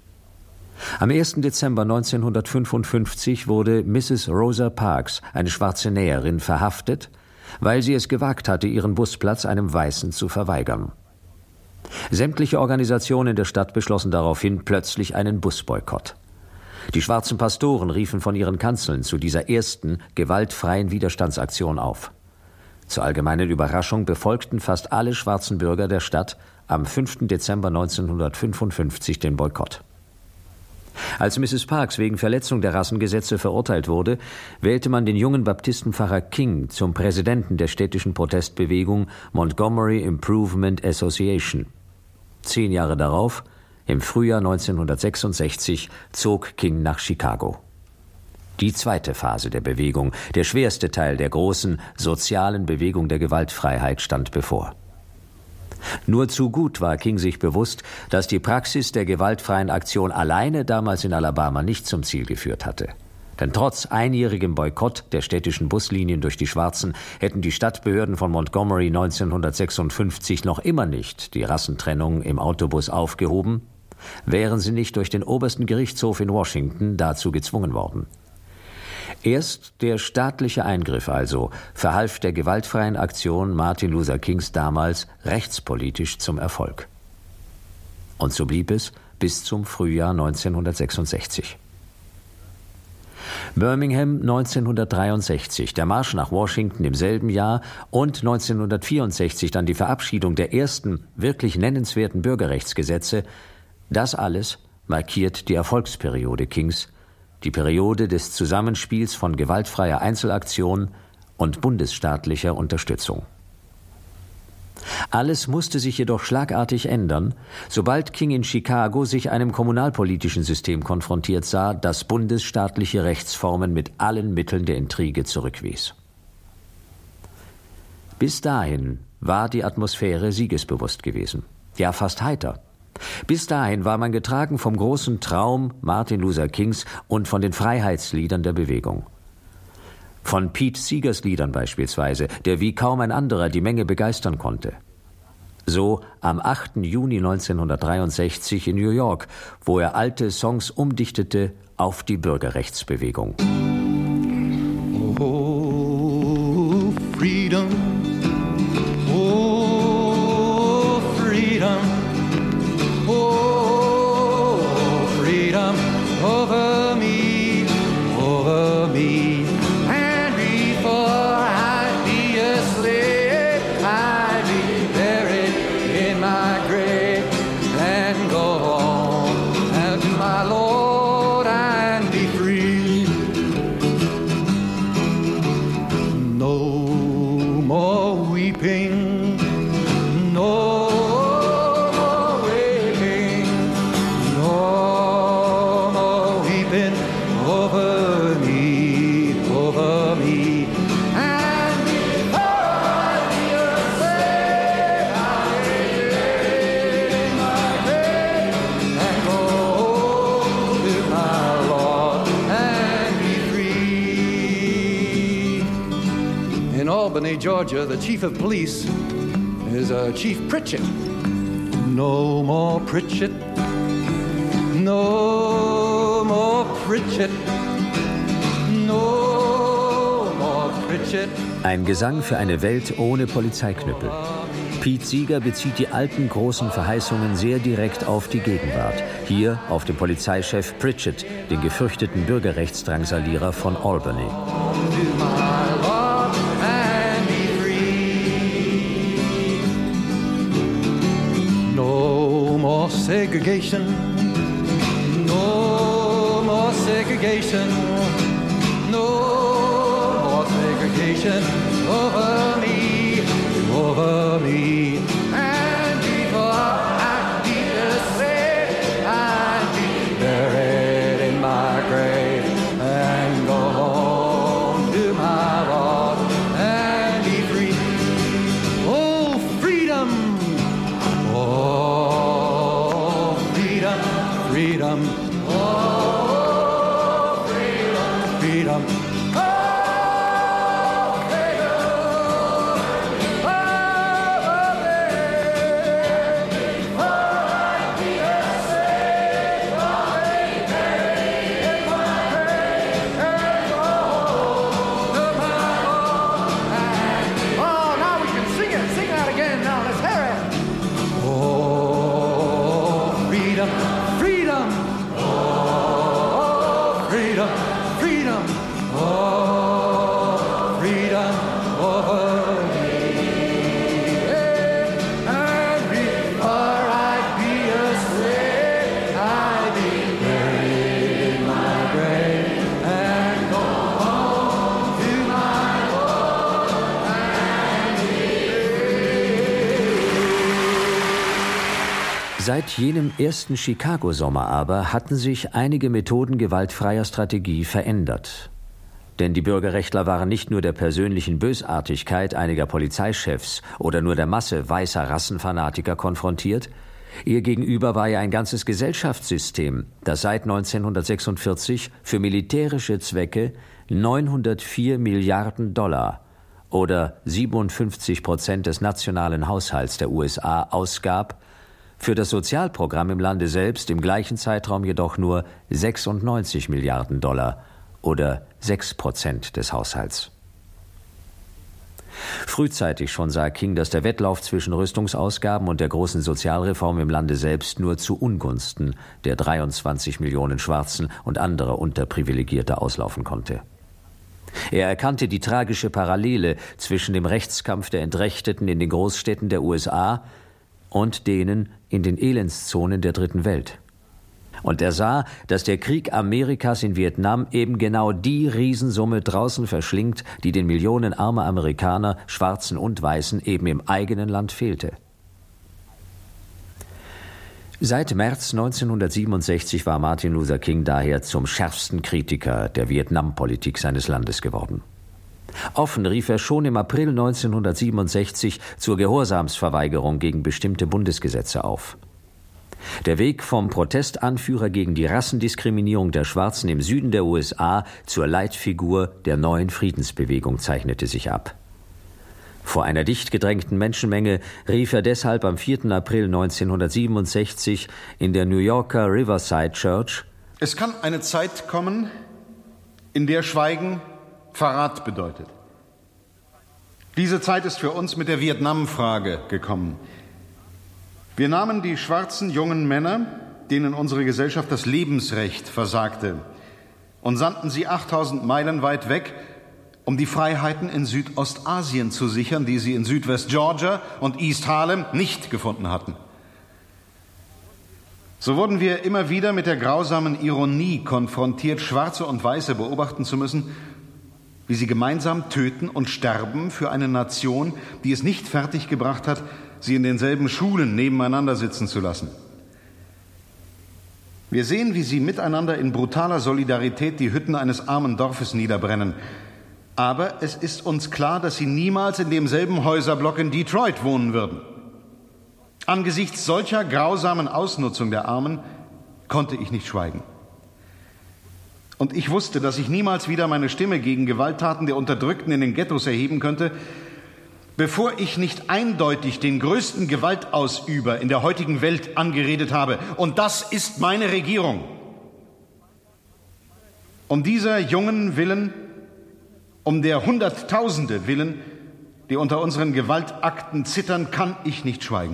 Am ersten Dezember neunzehnhundertfünfundfünfzig wurde Misses Rosa Parks, eine schwarze Näherin, verhaftet, weil sie es gewagt hatte, ihren Busplatz einem Weißen zu verweigern. Sämtliche Organisationen der Stadt beschlossen daraufhin plötzlich einen Busboykott. Die schwarzen Pastoren riefen von ihren Kanzeln zu dieser ersten gewaltfreien Widerstandsaktion auf. Zur allgemeinen Überraschung befolgten fast alle schwarzen Bürger der Stadt am fünften Dezember neunzehnhundertfünfundfünfzig den Boykott. Als Misses Parks wegen Verletzung der Rassengesetze verurteilt wurde, wählte man den jungen Baptistenpfarrer King zum Präsidenten der städtischen Protestbewegung Montgomery Improvement Association. Zehn Jahre darauf, im Frühjahr neunzehnhundertsechsundsechzig, zog King nach Chicago. Die zweite Phase der Bewegung, der schwerste Teil der großen sozialen Bewegung der Gewaltfreiheit, stand bevor. Nur zu gut war King sich bewusst, dass die Praxis der gewaltfreien Aktion alleine damals in Alabama nicht zum Ziel geführt hatte. Denn trotz einjährigem Boykott der städtischen Buslinien durch die Schwarzen hätten die Stadtbehörden von Montgomery neunzehnhundertsechsundfünfzig noch immer nicht die Rassentrennung im Autobus aufgehoben, wären sie nicht durch den obersten Gerichtshof in Washington dazu gezwungen worden. Erst der staatliche Eingriff also verhalf der gewaltfreien Aktion Martin Luther Kings damals rechtspolitisch zum Erfolg. Und so blieb es bis zum Frühjahr neunzehnhundertsechsundsechzig. Birmingham neunzehnhundertdreiundsechzig, der Marsch nach Washington im selben Jahr und neunzehnhundertvierundsechzig dann die Verabschiedung der ersten wirklich nennenswerten Bürgerrechtsgesetze, das alles markiert die Erfolgsperiode Kings, die Periode des Zusammenspiels von gewaltfreier Einzelaktion und bundesstaatlicher Unterstützung. Alles musste sich jedoch schlagartig ändern, sobald King in Chicago sich einem kommunalpolitischen System konfrontiert sah, das bundesstaatliche Rechtsformen mit allen Mitteln der Intrige zurückwies. Bis dahin war die Atmosphäre siegesbewusst gewesen, ja fast heiter. Bis dahin war man getragen vom großen Traum Martin Luther Kings und von den Freiheitsliedern der Bewegung. Von Pete Seegers Liedern beispielsweise, der wie kaum ein anderer die Menge begeistern konnte. So am achten Juni neunzehnhundertdreiundsechzig in New York, wo er alte Songs umdichtete auf die Bürgerrechtsbewegung. Oh, freedom, oh, freedom. Oh, freedom over me, over me. And before I'd be a slave, I'd be buried in my grave and go home and to my Lord and be free. Georgia, the chief of police is uh, Chief Pritchett. No more Pritchett. No more Pritchett. No more Pritchett. Ein Gesang für eine Welt ohne Polizeiknüppel. Pete Seeger bezieht die alten großen Verheißungen sehr direkt auf die Gegenwart. Hier auf den Polizeichef Pritchett, den gefürchteten Bürgerrechtsdrangsalierer von Albany. No more segregation. No more segregation. No more segregation over me, over me. And before I be asleep, I'd be buried in my grave and go home to my Lord and be free. Oh, freedom! Oh, freedom, freedom. Oh, freedom, freedom. Seit jenem ersten Chicago-Sommer aber hatten sich einige Methoden gewaltfreier Strategie verändert. Denn die Bürgerrechtler waren nicht nur der persönlichen Bösartigkeit einiger Polizeichefs oder nur der Masse weißer Rassenfanatiker konfrontiert. Ihr gegenüber war ja ein ganzes Gesellschaftssystem, das seit neunzehnhundertsechsundvierzig für militärische Zwecke neunhundertvier Milliarden Dollar oder siebenundfünfzig Prozent des nationalen Haushalts der U S A ausgab, für das Sozialprogramm im Lande selbst im gleichen Zeitraum jedoch nur sechsundneunzig Milliarden Dollar oder sechs Prozent des Haushalts. Frühzeitig schon sah King, dass der Wettlauf zwischen Rüstungsausgaben und der großen Sozialreform im Lande selbst nur zu Ungunsten der dreiundzwanzig Millionen Schwarzen und anderer Unterprivilegierter auslaufen konnte. Er erkannte die tragische Parallele zwischen dem Rechtskampf der Entrechteten in den Großstädten der U S A und denen in den Elendszonen der Dritten Welt. Und er sah, dass der Krieg Amerikas in Vietnam eben genau die Riesensumme draußen verschlingt, die den Millionen armer Amerikaner, Schwarzen und Weißen, eben im eigenen Land fehlte. Seit März neunzehnhundertsiebenundsechzig war Martin Luther King daher zum schärfsten Kritiker der Vietnampolitik seines Landes geworden. Offen rief er schon im April neunzehnhundertsiebenundsechzig zur Gehorsamsverweigerung gegen bestimmte Bundesgesetze auf. Der Weg vom Protestanführer gegen die Rassendiskriminierung der Schwarzen im Süden der U S A zur Leitfigur der neuen Friedensbewegung zeichnete sich ab. Vor einer dicht gedrängten Menschenmenge rief er deshalb am vierten April neunzehnhundertsiebenundsechzig in der New Yorker Riverside Church: Es kann eine Zeit kommen, in der Schweigen Verrat bedeutet. Diese Zeit ist für uns mit der Vietnam-Frage gekommen. Wir nahmen die schwarzen jungen Männer, denen unsere Gesellschaft das Lebensrecht versagte, und sandten sie achttausend Meilen weit weg, um die Freiheiten in Südostasien zu sichern, die sie in Südwest-Georgia und East Harlem nicht gefunden hatten. So wurden wir immer wieder mit der grausamen Ironie konfrontiert, Schwarze und Weiße beobachten zu müssen, wie sie gemeinsam töten und sterben für eine Nation, die es nicht fertiggebracht hat, sie in denselben Schulen nebeneinander sitzen zu lassen. Wir sehen, wie sie miteinander in brutaler Solidarität die Hütten eines armen Dorfes niederbrennen. Aber es ist uns klar, dass sie niemals in demselben Häuserblock in Detroit wohnen würden. Angesichts solcher grausamen Ausnutzung der Armen konnte ich nicht schweigen. Und ich wusste, dass ich niemals wieder meine Stimme gegen Gewalttaten der Unterdrückten in den Ghettos erheben könnte, bevor ich nicht eindeutig den größten Gewaltausüber in der heutigen Welt angeredet habe. Und das ist meine Regierung. Um dieser Jungen willen, um der Hunderttausende willen, die unter unseren Gewaltakten zittern, kann ich nicht schweigen.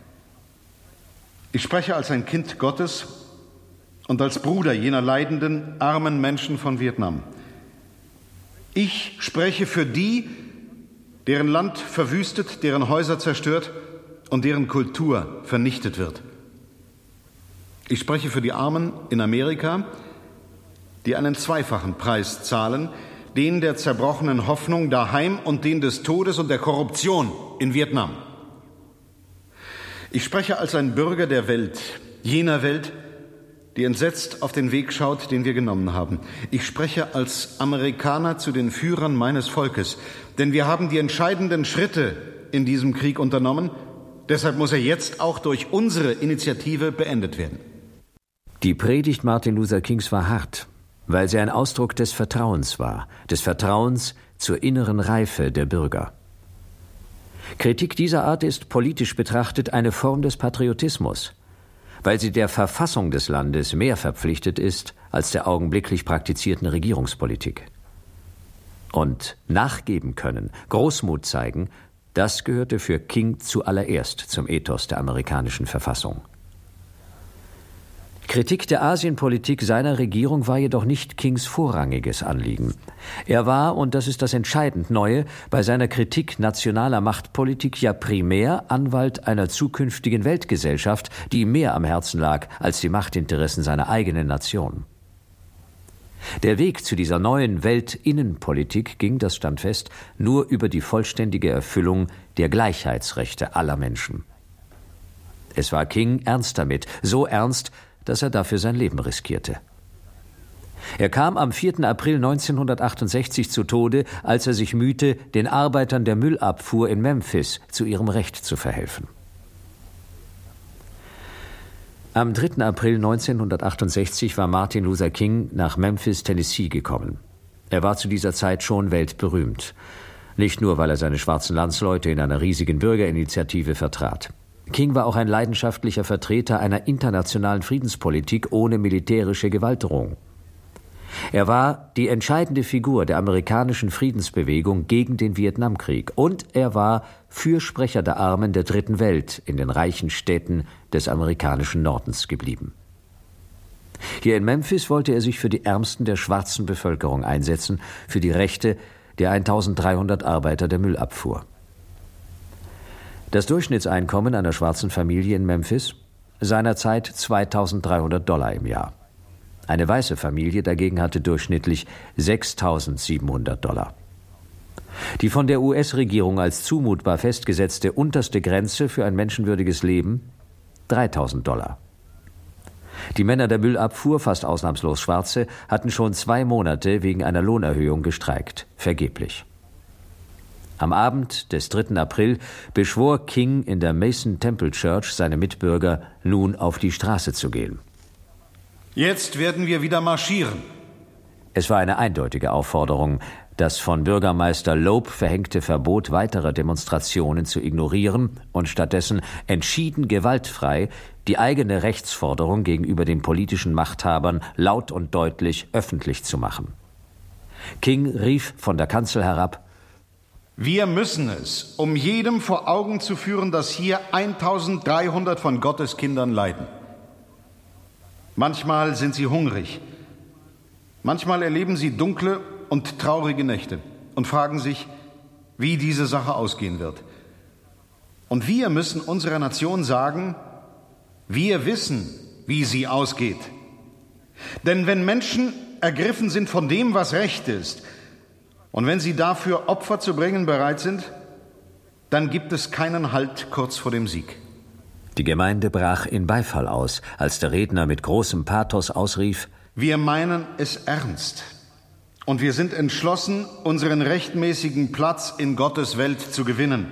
Ich spreche als ein Kind Gottes und als Bruder jener leidenden, armen Menschen von Vietnam. Ich spreche für die, deren Land verwüstet, deren Häuser zerstört und deren Kultur vernichtet wird. Ich spreche für die Armen in Amerika, die einen zweifachen Preis zahlen, den der zerbrochenen Hoffnung daheim und den des Todes und der Korruption in Vietnam. Ich spreche als ein Bürger der Welt, jener Welt, die entsetzt auf den Weg schaut, den wir genommen haben. Ich spreche als Amerikaner zu den Führern meines Volkes, denn wir haben die entscheidenden Schritte in diesem Krieg unternommen. Deshalb muss er jetzt auch durch unsere Initiative beendet werden. Die Predigt Martin Luther Kings war hart, weil sie ein Ausdruck des Vertrauens war, des Vertrauens zur inneren Reife der Bürger. Kritik dieser Art ist politisch betrachtet eine Form des Patriotismus, weil sie der Verfassung des Landes mehr verpflichtet ist als der augenblicklich praktizierten Regierungspolitik. Und nachgeben können, Großmut zeigen, das gehörte für King zuallererst zum Ethos der amerikanischen Verfassung. Kritik der Asienpolitik seiner Regierung war jedoch nicht Kings vorrangiges Anliegen. Er war, und das ist das entscheidend Neue, bei seiner Kritik nationaler Machtpolitik ja primär Anwalt einer zukünftigen Weltgesellschaft, die ihm mehr am Herzen lag als die Machtinteressen seiner eigenen Nation. Der Weg zu dieser neuen Weltinnenpolitik ging, das stand fest, nur über die vollständige Erfüllung der Gleichheitsrechte aller Menschen. Es war King ernst damit, so ernst, dass er dafür sein Leben riskierte. Er kam am vierten April neunzehnhundertachtundsechzig zu Tode, als er sich mühte, den Arbeitern der Müllabfuhr in Memphis zu ihrem Recht zu verhelfen. Am dritten April neunzehnhundertachtundsechzig war Martin Luther King nach Memphis, Tennessee gekommen. Er war zu dieser Zeit schon weltberühmt. Nicht nur, weil er seine schwarzen Landsleute in einer riesigen Bürgerinitiative vertrat. King war auch ein leidenschaftlicher Vertreter einer internationalen Friedenspolitik ohne militärische Gewaltdrohung. Er war die entscheidende Figur der amerikanischen Friedensbewegung gegen den Vietnamkrieg und er war Fürsprecher der Armen der Dritten Welt in den reichen Städten des amerikanischen Nordens geblieben. Hier in Memphis wollte er sich für die Ärmsten der schwarzen Bevölkerung einsetzen, für die Rechte der eintausenddreihundert Arbeiter der Müllabfuhr. Das Durchschnittseinkommen einer schwarzen Familie in Memphis? Seinerzeit zweitausenddreihundert Dollar im Jahr. Eine weiße Familie dagegen hatte durchschnittlich sechstausendsiebenhundert Dollar. Die von der U S-Regierung als zumutbar festgesetzte unterste Grenze für ein menschenwürdiges Leben? dreitausend Dollar. Die Männer der Müllabfuhr, fast ausnahmslos Schwarze, hatten schon zwei Monate wegen einer Lohnerhöhung gestreikt. Vergeblich. Am Abend des dritten April beschwor King in der Mason Temple Church seine Mitbürger, nun auf die Straße zu gehen. Jetzt werden wir wieder marschieren. Es war eine eindeutige Aufforderung, das von Bürgermeister Loeb verhängte Verbot weiterer Demonstrationen zu ignorieren und stattdessen entschieden gewaltfrei die eigene Rechtsforderung gegenüber den politischen Machthabern laut und deutlich öffentlich zu machen. King rief von der Kanzel herab: Wir müssen es, um jedem vor Augen zu führen, dass hier eintausenddreihundert von Gottes Kindern leiden. Manchmal sind sie hungrig, manchmal erleben sie dunkle und traurige Nächte und fragen sich, wie diese Sache ausgehen wird. Und wir müssen unserer Nation sagen, wir wissen, wie sie ausgeht. Denn wenn Menschen ergriffen sind von dem, was recht ist, und wenn sie dafür Opfer zu bringen bereit sind, dann gibt es keinen Halt kurz vor dem Sieg. Die Gemeinde brach in Beifall aus, als der Redner mit großem Pathos ausrief: Wir meinen es ernst. Und wir sind entschlossen, unseren rechtmäßigen Platz in Gottes Welt zu gewinnen.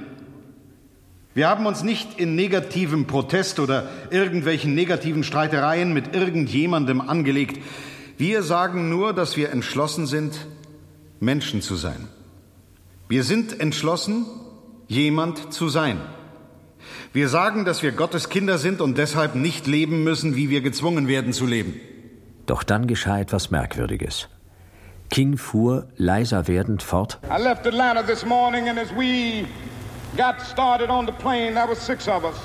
Wir haben uns nicht in negativem Protest oder irgendwelchen negativen Streitereien mit irgendjemandem angelegt. Wir sagen nur, dass wir entschlossen sind, Menschen zu sein. Wir sind entschlossen, jemand zu sein. Wir sagen, dass wir Gottes Kinder sind und deshalb nicht leben müssen, wie wir gezwungen werden zu leben. Doch dann geschah etwas Merkwürdiges. King fuhr leiser werdend fort. I left Atlanta this morning and as we got started on the plane, there were six of us.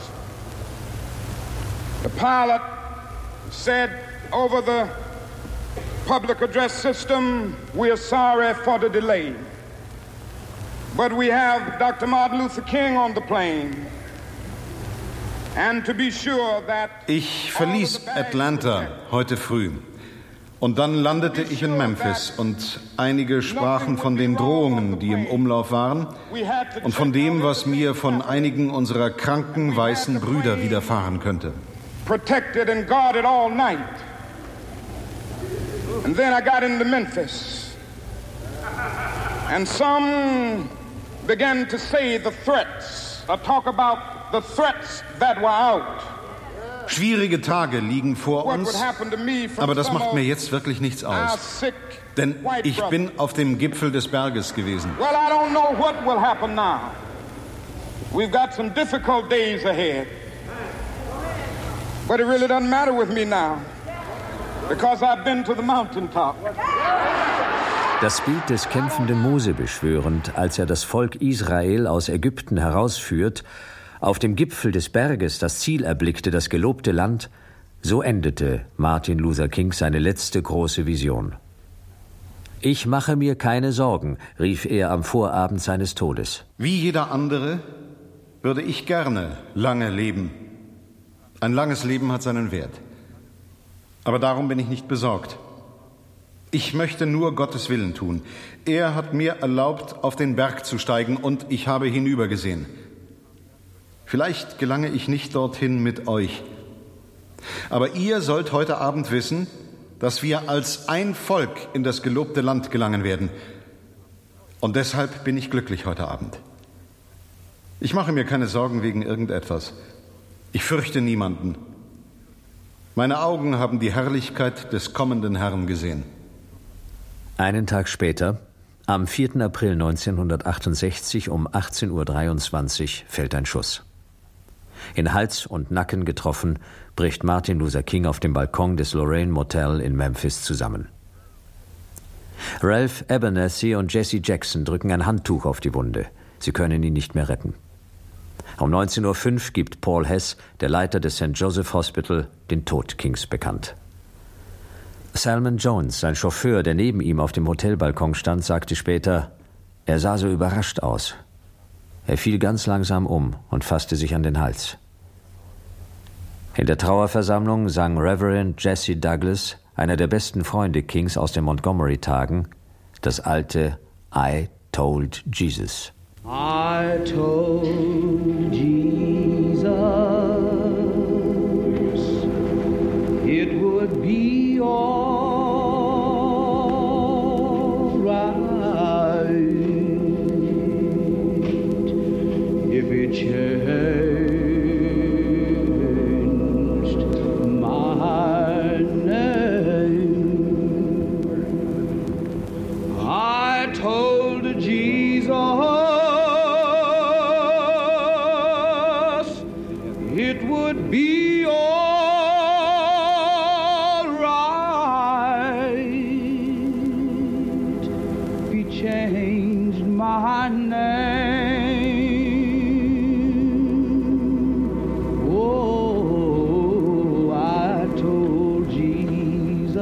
The pilot said over the public address system, "We're sorry for the delay. But we have Doctor Martin Luther King on the plane." And to be sure that ich verließ Atlanta heute früh. Und dann landete ich in Memphis und einige sprachen von den Drohungen, die im Umlauf waren und von dem, was mir von einigen unserer kranken weißen Brüder widerfahren könnte. Protected and guarded all night. And then I got into Memphis. And some began to say the threats, or talk about the threats that were out. Schwierige Tage liegen vor uns, aber das macht mir jetzt wirklich nichts aus. Denn ich bin auf dem Gipfel des Berges gewesen. Well, I don't know what will happen now. We've got some difficult days ahead. But it really doesn't matter with me now, because I've been to the mountaintop. Das Bild des kämpfenden Mose beschwörend, als er das Volk Israel aus Ägypten herausführt, auf dem Gipfel des Berges das Ziel erblickte, das gelobte Land, so endete Martin Luther King seine letzte große Vision. »Ich mache mir keine Sorgen«, rief er am Vorabend seines Todes. Wie jeder andere würde ich gerne lange leben. Ein langes Leben hat seinen Wert. Aber darum bin ich nicht besorgt. Ich möchte nur Gottes Willen tun. Er hat mir erlaubt, auf den Berg zu steigen, und ich habe hinübergesehen. Vielleicht gelange ich nicht dorthin mit euch. Aber ihr sollt heute Abend wissen, dass wir als ein Volk in das gelobte Land gelangen werden. Und deshalb bin ich glücklich heute Abend. Ich mache mir keine Sorgen wegen irgendetwas. Ich fürchte niemanden. Meine Augen haben die Herrlichkeit des kommenden Herrn gesehen. Einen Tag später, am vierten April neunzehnhundertachtundsechzig um achtzehn Uhr dreiundzwanzig, fällt ein Schuss. In Hals und Nacken getroffen, bricht Martin Luther King auf dem Balkon des Lorraine Motel in Memphis zusammen. Ralph Abernathy und Jesse Jackson drücken ein Handtuch auf die Wunde. Sie können ihn nicht mehr retten. Um neunzehn Uhr fünf gibt Paul Hess, der Leiter des Saint Joseph Hospital, den Tod Kings bekannt. Salmon Jones, sein Chauffeur, der neben ihm auf dem Hotelbalkon stand, sagte später, er sah so überrascht aus. Er fiel ganz langsam um und fasste sich an den Hals. In der Trauerversammlung sang Reverend Jesse Douglas, einer der besten Freunde Kings aus den Montgomery-Tagen, das alte I Told Jesus. I told Jesus it would be all right if it changed my name. I told Jesus it would be all right if he changed my name. Oh, I told Jesus.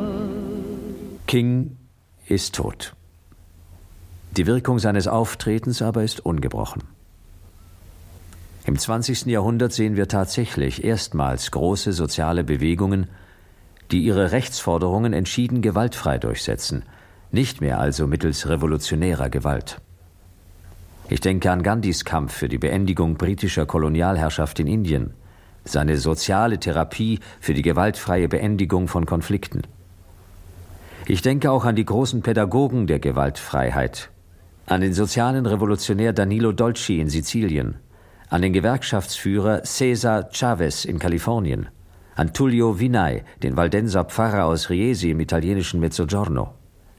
King ist tot. Die Wirkung seines Auftretens aber ist ungebrochen. Im zwanzigsten Jahrhundert sehen wir tatsächlich erstmals große soziale Bewegungen, die ihre Rechtsforderungen entschieden gewaltfrei durchsetzen, nicht mehr also mittels revolutionärer Gewalt. Ich denke an Gandhis Kampf für die Beendigung britischer Kolonialherrschaft in Indien, seine soziale Therapie für die gewaltfreie Beendigung von Konflikten. Ich denke auch an die großen Pädagogen der Gewaltfreiheit, an den sozialen Revolutionär Danilo Dolci in Sizilien, an den Gewerkschaftsführer Cesar Chavez in Kalifornien, an Tullio Vinay, den Valdenser Pfarrer aus Riesi im italienischen Mezzogiorno.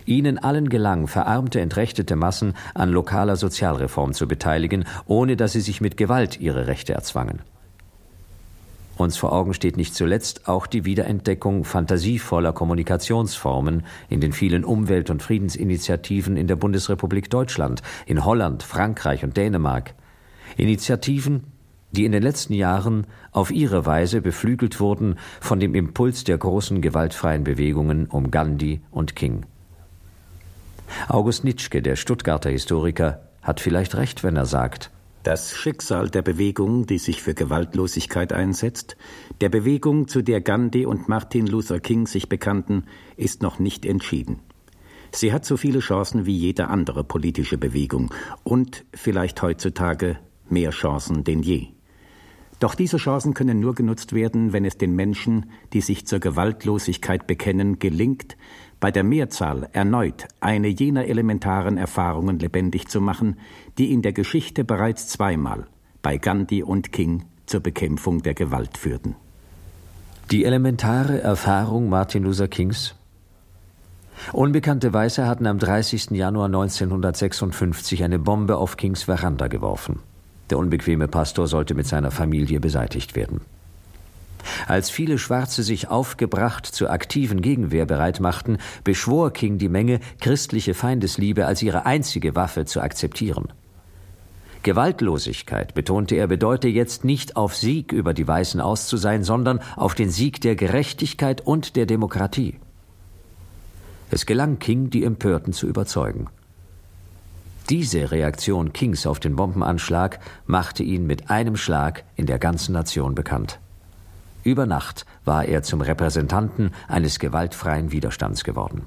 Ihnen allen gelang, verarmte, entrechtete Massen an lokaler Sozialreform zu beteiligen, ohne dass sie sich mit Gewalt ihre Rechte erzwangen. Uns vor Augen steht nicht zuletzt auch die Wiederentdeckung fantasievoller Kommunikationsformen in den vielen Umwelt- und Friedensinitiativen in der Bundesrepublik Deutschland, in Holland, Frankreich und Dänemark. Initiativen, die in den letzten Jahren auf ihre Weise beflügelt wurden von dem Impuls der großen gewaltfreien Bewegungen um Gandhi und King. August Nitschke, der Stuttgarter Historiker, hat vielleicht recht, wenn er sagt: Das Schicksal der Bewegung, die sich für Gewaltlosigkeit einsetzt, der Bewegung, zu der Gandhi und Martin Luther King sich bekannten, ist noch nicht entschieden. Sie hat so viele Chancen wie jede andere politische Bewegung und vielleicht heutzutage mehr Chancen denn je. Doch diese Chancen können nur genutzt werden, wenn es den Menschen, die sich zur Gewaltlosigkeit bekennen, gelingt, bei der Mehrzahl erneut eine jener elementaren Erfahrungen lebendig zu machen, die in der Geschichte bereits zweimal bei Gandhi und King zur Bekämpfung der Gewalt führten. Die elementare Erfahrung Martin Luther Kings? Unbekannte Weiße hatten am dreißigsten Januar neunzehnhundertsechsundfünfzig eine Bombe auf Kings Veranda geworfen. Der unbequeme Pastor sollte mit seiner Familie beseitigt werden. Als viele Schwarze sich aufgebracht zur aktiven Gegenwehr bereit machten, beschwor King die Menge, christliche Feindesliebe als ihre einzige Waffe zu akzeptieren. Gewaltlosigkeit, betonte er, bedeute jetzt nicht auf Sieg über die Weißen aus zu sein, sondern auf den Sieg der Gerechtigkeit und der Demokratie. Es gelang King, die Empörten zu überzeugen. Diese Reaktion Kings auf den Bombenanschlag machte ihn mit einem Schlag in der ganzen Nation bekannt. Über Nacht war er zum Repräsentanten eines gewaltfreien Widerstands geworden.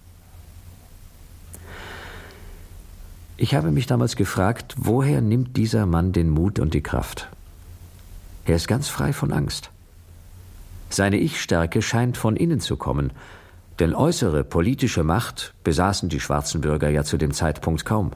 Ich habe mich damals gefragt, woher nimmt dieser Mann den Mut und die Kraft? Er ist ganz frei von Angst. Seine Ich-Stärke scheint von innen zu kommen, denn äußere politische Macht besaßen die schwarzen Bürger ja zu dem Zeitpunkt kaum.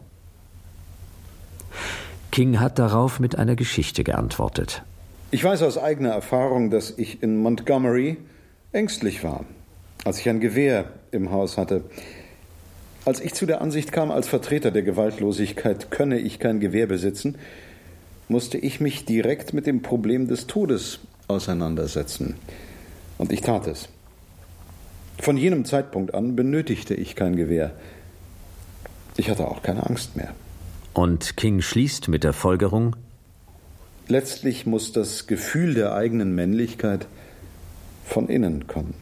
King hat darauf mit einer Geschichte geantwortet. Ich weiß aus eigener Erfahrung, dass ich in Montgomery ängstlich war, als ich ein Gewehr im Haus hatte. Als ich zu der Ansicht kam, als Vertreter der Gewaltlosigkeit könne ich kein Gewehr besitzen, musste ich mich direkt mit dem Problem des Todes auseinandersetzen. Und ich tat es. Von jenem Zeitpunkt an benötigte ich kein Gewehr. Ich hatte auch keine Angst mehr. Und King schließt mit der Folgerung: Letztlich muss das Gefühl der eigenen Männlichkeit von innen kommen.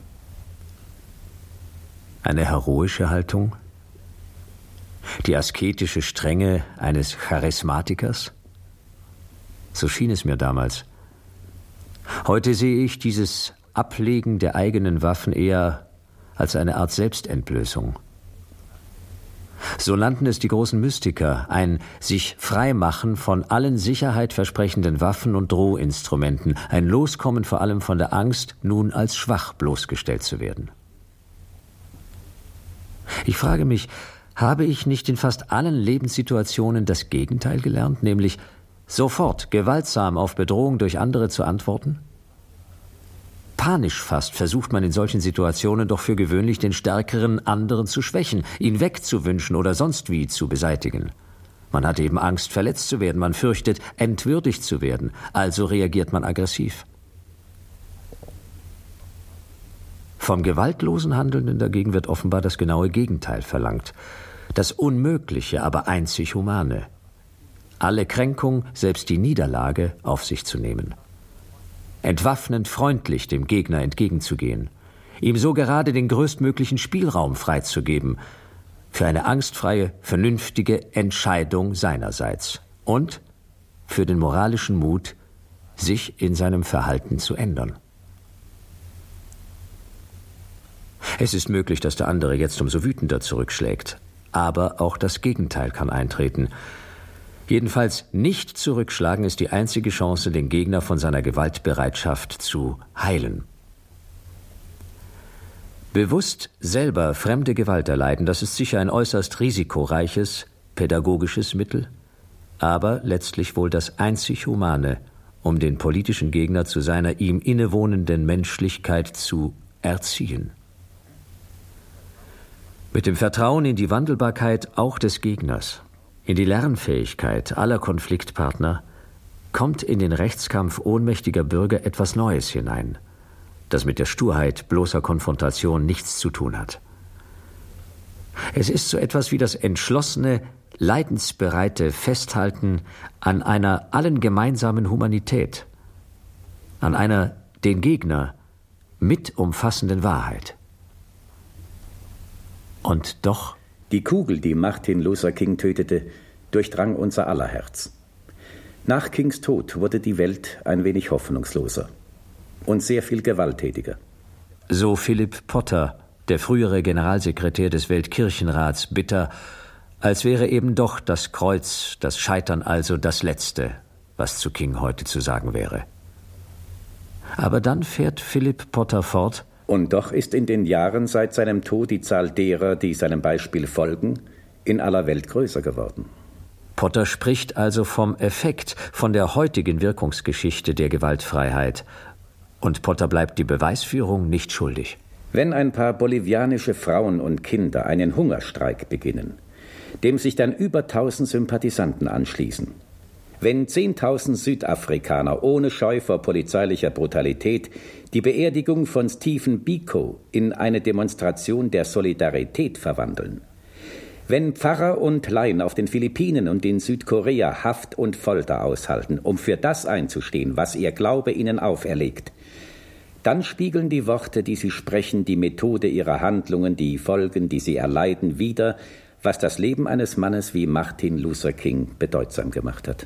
Eine heroische Haltung? Die asketische Strenge eines Charismatikers? So schien es mir damals. Heute sehe ich dieses Ablegen der eigenen Waffen eher als eine Art Selbstentblößung. So nannten es die großen Mystiker, ein sich freimachen von allen Sicherheit versprechenden Waffen und Drohinstrumenten, ein Loskommen vor allem von der Angst, nun als schwach bloßgestellt zu werden. Ich frage mich, habe ich nicht in fast allen Lebenssituationen das Gegenteil gelernt, nämlich sofort gewaltsam auf Bedrohung durch andere zu antworten? Panisch fast versucht man in solchen Situationen doch für gewöhnlich den stärkeren anderen zu schwächen, ihn wegzuwünschen oder sonst wie zu beseitigen. Man hat eben Angst, verletzt zu werden, man fürchtet, entwürdigt zu werden, also reagiert man aggressiv. Vom gewaltlosen Handelnden dagegen wird offenbar das genaue Gegenteil verlangt. Das Unmögliche, aber einzig Humane. Alle Kränkung, selbst die Niederlage, auf sich zu nehmen. Entwaffnend freundlich dem Gegner entgegenzugehen, ihm so gerade den größtmöglichen Spielraum freizugeben, für eine angstfreie, vernünftige Entscheidung seinerseits und für den moralischen Mut, sich in seinem Verhalten zu ändern. Es ist möglich, dass der andere jetzt umso wütender zurückschlägt, aber auch das Gegenteil kann eintreten. Jedenfalls nicht zurückschlagen ist die einzige Chance, den Gegner von seiner Gewaltbereitschaft zu heilen. Bewusst selber fremde Gewalt erleiden, das ist sicher ein äußerst risikoreiches, pädagogisches Mittel, aber letztlich wohl das einzig Humane, um den politischen Gegner zu seiner ihm innewohnenden Menschlichkeit zu erziehen. Mit dem Vertrauen in die Wandelbarkeit auch des Gegners, in die Lernfähigkeit aller Konfliktpartner, kommt in den Rechtskampf ohnmächtiger Bürger etwas Neues hinein, das mit der Sturheit bloßer Konfrontation nichts zu tun hat. Es ist so etwas wie das entschlossene, leidensbereite Festhalten an einer allen gemeinsamen Humanität, an einer den Gegner mit umfassenden Wahrheit. Und doch... Die Kugel, die Martin Luther King tötete, durchdrang unser aller Herz. Nach Kings Tod wurde die Welt ein wenig hoffnungsloser und sehr viel gewalttätiger. So Philip Potter, der frühere Generalsekretär des Weltkirchenrats, bitter, als wäre eben doch das Kreuz, das Scheitern also das Letzte, was zu King heute zu sagen wäre. Aber dann fährt Philip Potter fort: Und doch ist in den Jahren seit seinem Tod die Zahl derer, die seinem Beispiel folgen, in aller Welt größer geworden. Potter spricht also vom Effekt, von der heutigen Wirkungsgeschichte der Gewaltfreiheit. Und Potter bleibt die Beweisführung nicht schuldig. Wenn ein paar bolivianische Frauen und Kinder einen Hungerstreik beginnen, dem sich dann über tausend Sympathisanten anschließen, wenn zehntausend Südafrikaner ohne Scheu vor polizeilicher Brutalität die Beerdigung von Stephen Biko in eine Demonstration der Solidarität verwandeln, wenn Pfarrer und Laien auf den Philippinen und in Südkorea Haft und Folter aushalten, um für das einzustehen, was ihr Glaube ihnen auferlegt, dann spiegeln die Worte, die sie sprechen, die Methode ihrer Handlungen, die Folgen, die sie erleiden, wider, was das Leben eines Mannes wie Martin Luther King bedeutsam gemacht hat.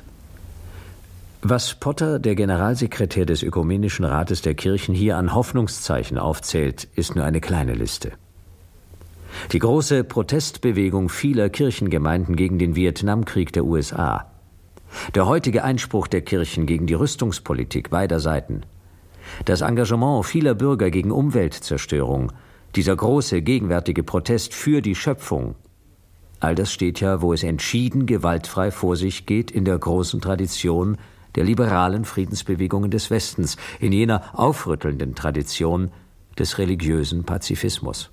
Was Potter, der Generalsekretär des Ökumenischen Rates der Kirchen, hier an Hoffnungszeichen aufzählt, ist nur eine kleine Liste. Die große Protestbewegung vieler Kirchengemeinden gegen den Vietnamkrieg der U S A, der heutige Einspruch der Kirchen gegen die Rüstungspolitik beider Seiten, das Engagement vieler Bürger gegen Umweltzerstörung, dieser große gegenwärtige Protest für die Schöpfung, all das steht ja, wo es entschieden gewaltfrei vor sich geht, in der großen Tradition der liberalen Friedensbewegungen des Westens, in jener aufrüttelnden Tradition des religiösen Pazifismus.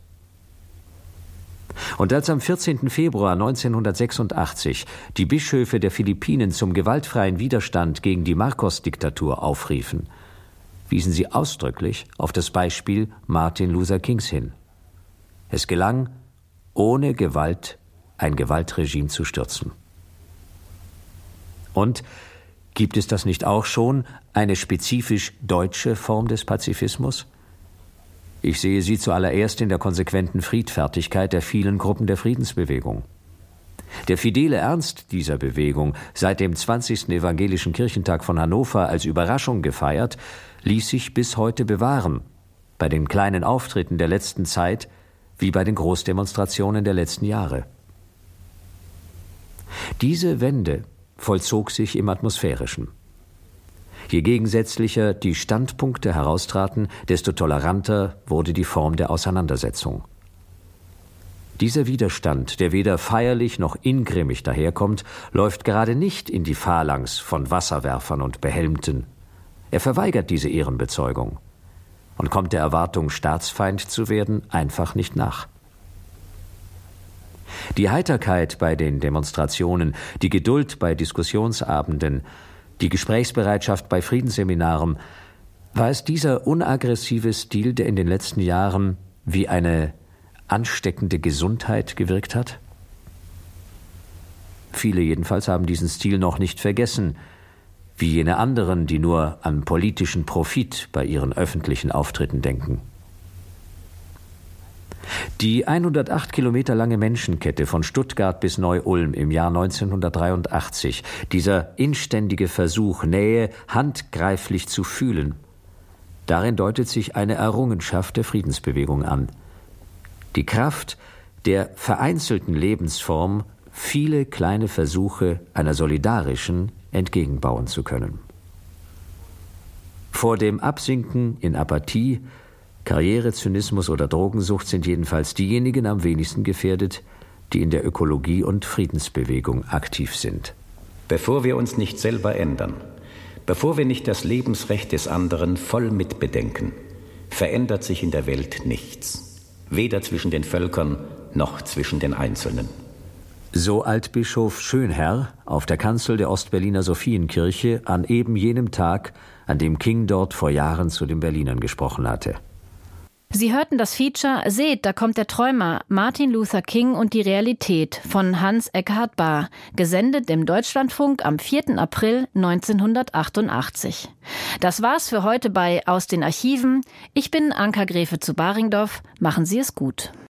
Und als am vierzehnten Februar neunzehnhundertsechsundachtzig die Bischöfe der Philippinen zum gewaltfreien Widerstand gegen die Marcos-Diktatur aufriefen, wiesen sie ausdrücklich auf das Beispiel Martin Luther Kings hin. Es gelang, ohne Gewalt ein Gewaltregime zu stürzen. Und gibt es das nicht auch schon, eine spezifisch deutsche Form des Pazifismus? Ich sehe sie zuallererst in der konsequenten Friedfertigkeit der vielen Gruppen der Friedensbewegung. Der fidele Ernst dieser Bewegung, seit dem zwanzigsten Evangelischen Kirchentag von Hannover als Überraschung gefeiert, ließ sich bis heute bewahren, bei den kleinen Auftritten der letzten Zeit wie bei den Großdemonstrationen der letzten Jahre. Diese Wende vollzog sich im Atmosphärischen. Je gegensätzlicher die Standpunkte heraustraten, desto toleranter wurde die Form der Auseinandersetzung. Dieser Widerstand, der weder feierlich noch ingrimmig daherkommt, läuft gerade nicht in die Phalanx von Wasserwerfern und Behelmten. Er verweigert diese Ehrenbezeugung und kommt der Erwartung, Staatsfeind zu werden, einfach nicht nach. Die Heiterkeit bei den Demonstrationen, die Geduld bei Diskussionsabenden, die Gesprächsbereitschaft bei Friedensseminaren, war es dieser unaggressive Stil, der in den letzten Jahren wie eine ansteckende Gesundheit gewirkt hat? Viele jedenfalls haben diesen Stil noch nicht vergessen, wie jene anderen, die nur an politischen Profit bei ihren öffentlichen Auftritten denken. Die hundertacht Kilometer lange Menschenkette von Stuttgart bis Neu-Ulm im Jahr neunzehnhundertdreiundachtzig, dieser inständige Versuch, Nähe handgreiflich zu fühlen, darin deutet sich eine Errungenschaft der Friedensbewegung an. Die Kraft der vereinzelten Lebensform, viele kleine Versuche einer solidarischen entgegenbauen zu können. Vor dem Absinken in Apathie, Karrierezynismus oder Drogensucht sind jedenfalls diejenigen am wenigsten gefährdet, die in der Ökologie- und Friedensbewegung aktiv sind. Bevor wir uns nicht selber ändern, bevor wir nicht das Lebensrecht des anderen voll mitbedenken, verändert sich in der Welt nichts. Weder zwischen den Völkern noch zwischen den Einzelnen. So Altbischof Schönherr auf der Kanzel der Ostberliner Sophienkirche an eben jenem Tag, an dem King dort vor Jahren zu den Berlinern gesprochen hatte. Sie hörten das Feature »Seht, da kommt der Träumer, Martin Luther King und die Realität« von Hans Ekkehard Bahr, gesendet im Deutschlandfunk am vierten April neunzehnhundertachtundachtzig. Das war's für heute bei Aus den Archiven. Ich bin Anka Gräfe zu Baringdorf. Machen Sie es gut.